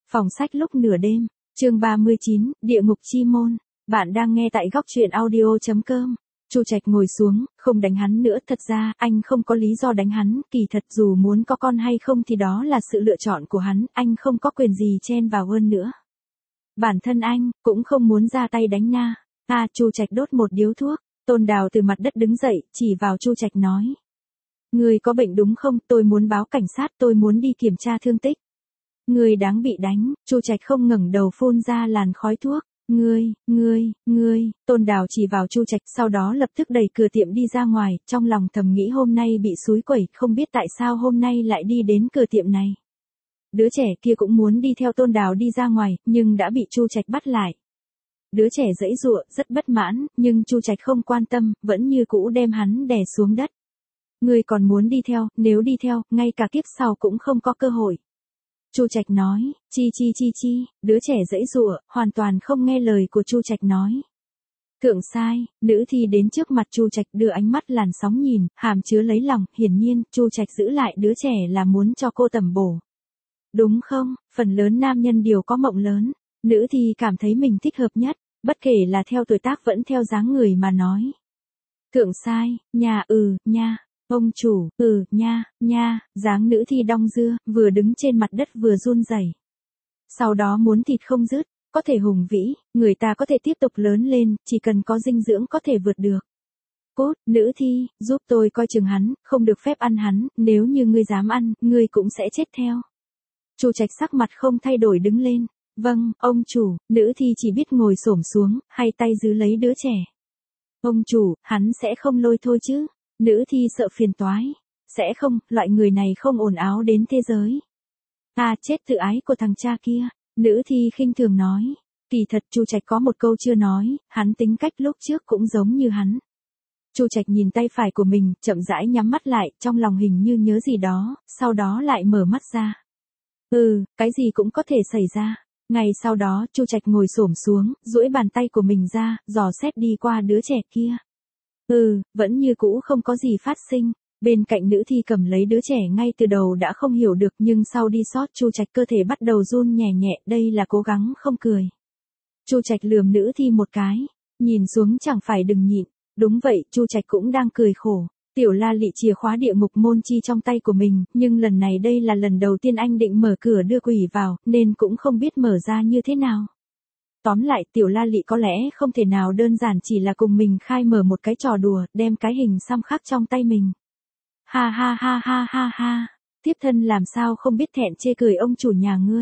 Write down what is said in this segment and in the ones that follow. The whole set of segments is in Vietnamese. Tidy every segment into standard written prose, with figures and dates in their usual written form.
Phòng sách lúc nửa đêm, chương 39, Địa ngục chi môn. Bạn đang nghe tại góc truyện audio.com. Chu Trạch ngồi xuống, không đánh hắn nữa, thật ra anh không có lý do đánh hắn, kỳ thật dù muốn có con hay không thì đó là sự lựa chọn của hắn, anh không có quyền gì chen vào hơn nữa. Bản thân anh cũng không muốn ra tay đánh Na. Chu Trạch đốt một điếu thuốc, Tôn Đào từ mặt đất đứng dậy, chỉ vào Chu Trạch nói: "Ngươi có bệnh đúng không? Tôi muốn báo cảnh sát, tôi muốn đi kiểm tra thương tích." "Ngươi đáng bị đánh." Chu Trạch không ngẩng đầu phun ra làn khói thuốc. Ngươi, Tôn Đào chỉ vào Chu Trạch, sau đó lập tức đẩy cửa tiệm đi ra ngoài, trong lòng thầm nghĩ hôm nay bị xúi quẩy, không biết tại sao hôm nay lại đi đến cửa tiệm này. Đứa trẻ kia cũng muốn đi theo Tôn Đào đi ra ngoài, nhưng đã bị Chu Trạch bắt lại. Đứa trẻ giãy giụa, rất bất mãn, nhưng Chu Trạch không quan tâm, vẫn như cũ đem hắn đè xuống đất. "Ngươi còn muốn đi theo, nếu đi theo, ngay cả kiếp sau cũng không có cơ hội." Chu Trạch nói. Chi, đứa trẻ giãy giụa, hoàn toàn không nghe lời của Chu Trạch nói. "Thượng sai." Nữ thi đến trước mặt Chu Trạch đưa ánh mắt làn sóng nhìn, hàm chứa lấy lòng, hiển nhiên, Chu Trạch giữ lại đứa trẻ là muốn cho cô tẩm bổ. Đúng không, phần lớn nam nhân đều có mộng lớn, nữ thi cảm thấy mình thích hợp nhất, bất kể là theo tuổi tác vẫn theo dáng người mà nói. "Thượng sai, nha, nha. Ông chủ, nha." Dáng nữ thi đong dưa, vừa đứng trên mặt đất vừa run rẩy. Sau đó muốn thịt không dứt, có thể hùng vĩ, người ta có thể tiếp tục lớn lên, chỉ cần có dinh dưỡng có thể vượt được. "Cốt, nữ thi, giúp tôi coi chừng hắn, không được phép ăn hắn, nếu như ngươi dám ăn, ngươi cũng sẽ chết theo." Chu Trạch sắc mặt không thay đổi đứng lên. "Vâng, ông chủ." Nữ thi chỉ biết ngồi xổm xuống, hai tay giữ lấy đứa trẻ. "Ông chủ, hắn sẽ không lôi thôi chứ?" Nữ thi sợ phiền toái. "Sẽ không, loại người này không ồn ào đến thế giới." Chết tự ái của thằng cha kia." Nữ thi khinh thường nói. Kỳ thật Chu Trạch có một câu chưa nói, hắn tính cách lúc trước cũng giống như hắn. Chu Trạch nhìn tay phải của mình, chậm rãi nhắm mắt lại, trong lòng hình như nhớ gì đó, sau đó lại mở mắt ra. Cái gì cũng có thể xảy ra. Ngày sau đó, Chu Trạch ngồi xổm xuống, duỗi bàn tay của mình ra, dò xét đi qua đứa trẻ kia. Vẫn như cũ không có gì phát sinh. Bên cạnh nữ thi cầm lấy đứa trẻ ngay từ đầu đã không hiểu được, nhưng sau đi sót Chu Trạch cơ thể bắt đầu run nhẹ nhẹ, đây là cố gắng không cười. Chu Trạch lườm nữ thi một cái, nhìn xuống chẳng phải đừng nhịn. Đúng vậy, Chu Trạch cũng đang cười khổ. Tiểu La Lị chìa khóa địa ngục môn chi trong tay của mình, nhưng lần này đây là lần đầu tiên anh định mở cửa đưa quỷ vào, nên cũng không biết mở ra như thế nào. Tóm lại, Tiểu La Lị có lẽ không thể nào đơn giản chỉ là cùng mình khai mở một cái trò đùa, đem cái hình xăm khắc trong tay mình. Ha. Tiếp thân làm sao không biết thẹn chê cười ông chủ nhà ngươi.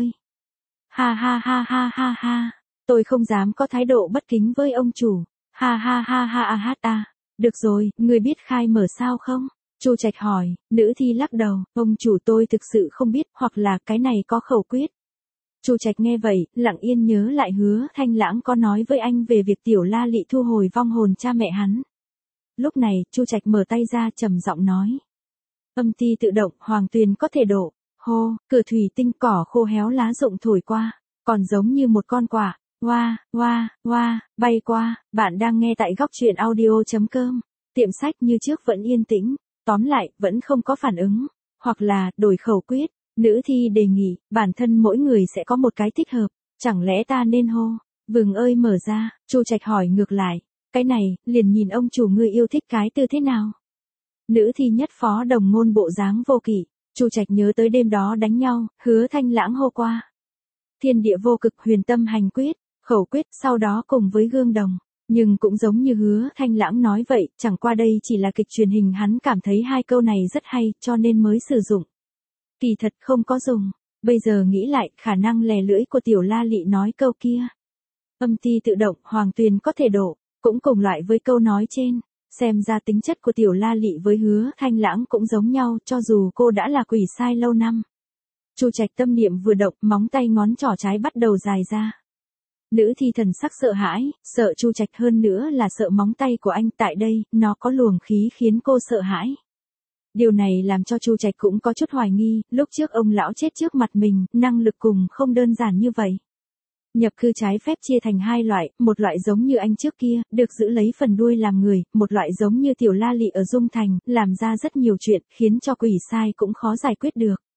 Ha. Tôi không dám có thái độ bất kính với ông chủ. Ha. Được rồi, ngươi biết khai mở sao không? Chu Trạch hỏi. Nữ thi lắc đầu. Ông chủ, tôi thực sự không biết, hoặc là cái này có khẩu quyết. Chu Trạch nghe vậy, lặng yên nhớ lại Hứa Thanh Lãng có nói với anh về việc Tiểu La Lị thu hồi vong hồn cha mẹ hắn. Lúc này, Chu Trạch mở tay ra trầm giọng nói. Âm ti tự động, hoàng tuyền có thể đổ. Hô, cửa thủy tinh, cỏ khô héo lá rụng thổi qua, còn giống như một con quạ. Hoa, bay qua. Bạn đang nghe tại góc truyện audio.com. Tiệm sách như trước vẫn yên tĩnh, tóm lại, vẫn không có phản ứng. Hoặc là, đổi khẩu quyết. Nữ thi đề nghị, bản thân mỗi người sẽ có một cái thích hợp, chẳng lẽ ta nên hô, vừng ơi mở ra. Chu Trạch hỏi ngược lại, cái này, liền nhìn ông chủ ngươi yêu thích cái từ thế nào. Nữ thi nhất phó đồng ngôn bộ dáng vô kỷ. Chu Trạch nhớ tới đêm đó đánh nhau, Hứa Thanh Lãng hô qua. Thiên địa vô cực, huyền tâm hành quyết, khẩu quyết, sau đó cùng với gương đồng. Nhưng cũng giống như Hứa Thanh Lãng nói vậy, chẳng qua đây chỉ là kịch truyền hình, hắn cảm thấy hai câu này rất hay, cho nên mới sử dụng. Kỳ thật không có dùng. Bây giờ nghĩ lại, khả năng lè lưỡi của Tiểu La Lị nói câu kia. Âm ti tự động, hoàng tuyền có thể đổ, cũng cùng loại với câu nói trên. Xem ra tính chất của Tiểu La Lị với Hứa Thanh Lãng cũng giống nhau, cho dù cô đã là quỷ sai lâu năm. Chu Trạch tâm niệm vừa động, móng tay ngón trỏ trái bắt đầu dài ra. Nữ thi thần sắc sợ hãi, sợ Chu Trạch hơn nữa là sợ móng tay của anh, tại đây, nó có luồng khí khiến cô sợ hãi. Điều này làm cho Chu Trạch cũng có chút hoài nghi, lúc trước ông lão chết trước mặt mình, năng lực cùng không đơn giản như vậy. Nhập cư trái phép chia thành hai loại, một loại giống như anh trước kia, được giữ lấy phần đuôi làm người, một loại giống như Tiểu La Lị ở Dung Thành, làm ra rất nhiều chuyện, khiến cho quỷ sai cũng khó giải quyết được.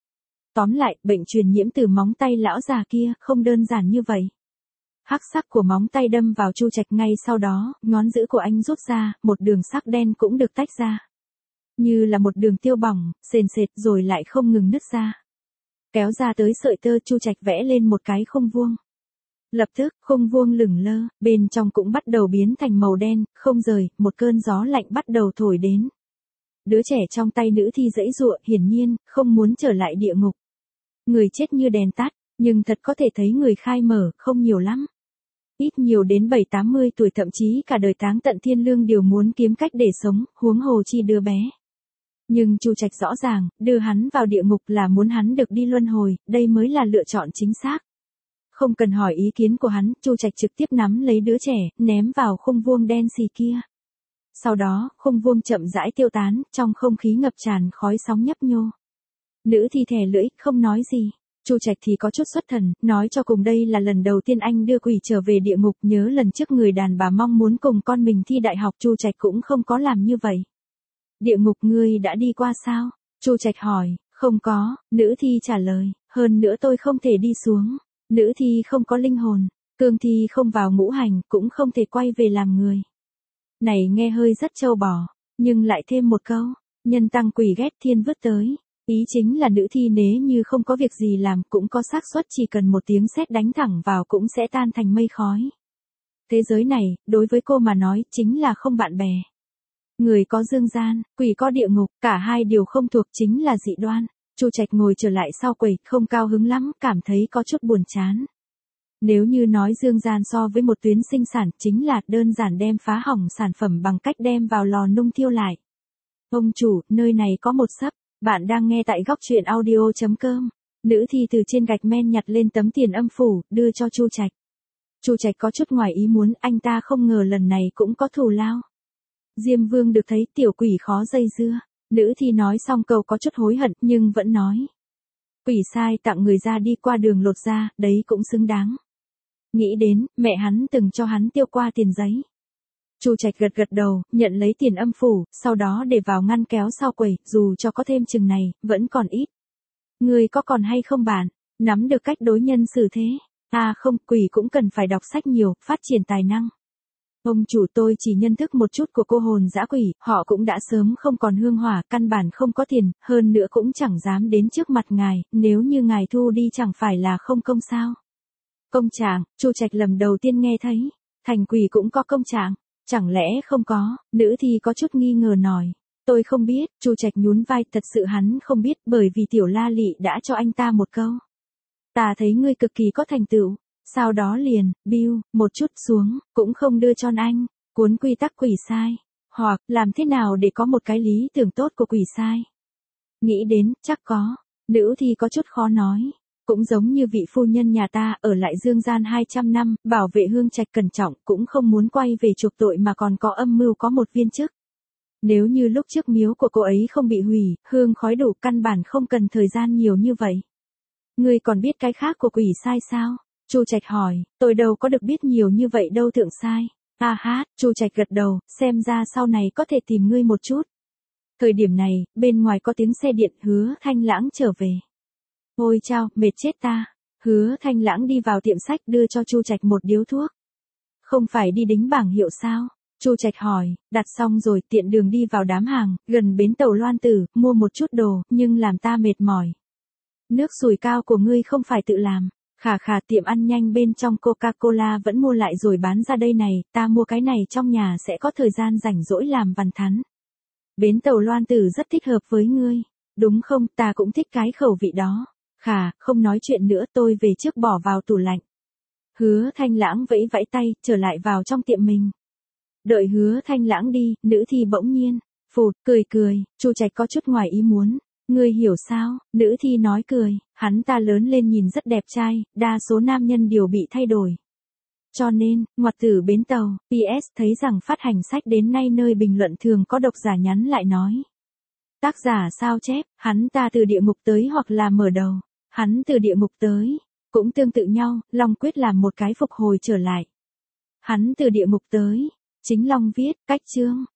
Tóm lại, bệnh truyền nhiễm từ móng tay lão già kia không đơn giản như vậy. Hắc sắc của móng tay đâm vào Chu Trạch ngay sau đó, ngón giữa của anh rút ra, một đường sắc đen cũng được tách ra. Như là một đường tiêu bỏng, sền sệt rồi lại không ngừng nứt ra. Kéo ra tới sợi tơ, Chu Trạch vẽ lên một cái khung vuông. Lập tức, khung vuông lửng lơ, bên trong cũng bắt đầu biến thành màu đen, không rời, một cơn gió lạnh bắt đầu thổi đến. Đứa trẻ trong tay nữ thi giãy giụa, hiển nhiên, không muốn trở lại địa ngục. Người chết như đèn tắt, nhưng thật có thể thấy người khai mở, không nhiều lắm. Ít nhiều đến 7-80 tuổi, thậm chí cả đời táng tận thiên lương đều muốn kiếm cách để sống, huống hồ chi đứa bé. Nhưng Chu Trạch rõ ràng, đưa hắn vào địa ngục là muốn hắn được đi luân hồi, đây mới là lựa chọn chính xác. Không cần hỏi ý kiến của hắn, Chu Trạch trực tiếp nắm lấy đứa trẻ, ném vào khung vuông đen xì kia. Sau đó, khung vuông chậm rãi tiêu tán, trong không khí ngập tràn khói sóng nhấp nhô. Nữ thi thè lưỡi, không nói gì. Chu Trạch thì có chút xuất thần, nói cho cùng đây là lần đầu tiên anh đưa quỷ trở về địa ngục, nhớ lần trước người đàn bà mong muốn cùng con mình thi đại học, Chu Trạch cũng không có làm như vậy. Địa ngục ngươi đã đi qua sao? Chu Trạch hỏi. Không có, nữ thi trả lời, hơn nữa tôi không thể đi xuống. Nữ thi không có linh hồn, cương thi không vào ngũ hành, cũng không thể quay về làm người. Này nghe hơi rất trâu bò, nhưng lại thêm một câu, nhân tăng quỷ ghét thiên vứt tới. Ý chính là nữ thi nếu như không có việc gì làm cũng có xác suất chỉ cần một tiếng sét đánh thẳng vào cũng sẽ tan thành mây khói. Thế giới này, đối với cô mà nói, chính là không bạn bè. Người có dương gian, quỷ có địa ngục, cả hai điều không thuộc, chính là dị đoan. Chu Trạch ngồi trở lại sau quầy, không cao hứng lắm, cảm thấy có chút buồn chán. Nếu như nói dương gian so với một tuyến sinh sản, chính là đơn giản đem phá hỏng sản phẩm bằng cách đem vào lò nung thiêu lại. Ông chủ, nơi này có một sấp, bạn đang nghe tại góc truyện audio.com. Nữ thi từ trên gạch men nhặt lên tấm tiền âm phủ, đưa cho Chu Trạch. Chu Trạch có chút ngoài ý muốn, anh ta không ngờ lần này cũng có thù lao. Diêm Vương được thấy tiểu quỷ khó dây dưa. Nữ thi nói xong câu có chút hối hận, nhưng vẫn nói. Quỷ sai tặng người ra đi qua đường lột ra, đấy cũng xứng đáng. Nghĩ đến, mẹ hắn từng cho hắn tiêu qua tiền giấy. Chu Trạch gật gật đầu, nhận lấy tiền âm phủ, sau đó để vào ngăn kéo sau quầy, dù cho có thêm chừng này, vẫn còn ít. Người có còn hay không bạn? Nắm được cách đối nhân xử thế. À không, quỷ cũng cần phải đọc sách nhiều, phát triển tài năng. Ông chủ, tôi chỉ nhận thức một chút của cô hồn dã quỷ, họ cũng đã sớm không còn hương hỏa, căn bản không có tiền, hơn nữa cũng chẳng dám đến trước mặt ngài, nếu như ngài thu đi chẳng phải là không công sao. Công trạng, Chu Trạch lần đầu tiên nghe thấy, thành quỷ cũng có công trạng, chẳng lẽ không có, nữ thì có chút nghi ngờ nói. Tôi không biết, Chu Trạch nhún vai, thật sự hắn không biết, bởi vì tiểu La Lị đã cho anh ta một câu. Ta thấy ngươi cực kỳ có thành tựu. Sau đó liền, biu, một chút xuống, cũng không đưa cho anh, cuốn quy tắc quỷ sai, hoặc làm thế nào để có một cái lý tưởng tốt của quỷ sai. Nghĩ đến, chắc có, nữ thì có chút khó nói, cũng giống như vị phu nhân nhà ta ở lại dương gian 200 năm, bảo vệ hương trạch cẩn trọng, cũng không muốn quay về chuộc tội mà còn có âm mưu có một viên chức. Nếu như lúc trước miếu của cô ấy không bị hủy, hương khói đủ, căn bản không cần thời gian nhiều như vậy. Ngươi còn biết cái khác của quỷ sai sao? Chu Trạch hỏi, tôi đâu có được biết nhiều như vậy đâu thượng sai. À hát, Chu Trạch gật đầu, xem ra sau này có thể tìm ngươi một chút. Thời điểm này, bên ngoài có tiếng xe điện, Hứa Thanh Lãng trở về. Ôi chao, mệt chết ta. Hứa Thanh Lãng đi vào tiệm sách đưa cho Chu Trạch một điếu thuốc. Không phải đi đính bảng hiệu sao? Chu Trạch hỏi, đặt xong rồi tiện đường đi vào đám hàng, gần bến tàu Loan Tử, mua một chút đồ, nhưng làm ta mệt mỏi. Nước sủi cao của ngươi không phải tự làm. Khà khà, tiệm ăn nhanh bên trong Coca-Cola vẫn mua lại rồi bán ra đây này, ta mua cái này trong nhà sẽ có thời gian rảnh rỗi làm vằn thắn. Bến tàu Loan Tử rất thích hợp với ngươi, đúng không, ta cũng thích cái khẩu vị đó. Khà, không nói chuyện nữa, tôi về trước bỏ vào tủ lạnh. Hứa Thanh Lãng vẫy vẫy tay, trở lại vào trong tiệm mình. Đợi Hứa Thanh Lãng đi, nữ thi bỗng nhiên, phụt, cười, Chu Trạch có chút ngoài ý muốn. Ngươi hiểu sao, nữ thi nói cười, hắn ta lớn lên nhìn rất đẹp trai, đa số nam nhân đều bị thay đổi. Cho nên, ngoặt tử bến tàu, PS thấy rằng phát hành sách đến nay nơi bình luận thường có độc giả nhắn lại nói. Tác giả sao chép, hắn ta từ địa ngục tới hoặc là mở đầu, hắn từ địa ngục tới, cũng tương tự nhau, Long quyết làm một cái phục hồi trở lại. Hắn từ địa ngục tới, chính Long viết, cách chương,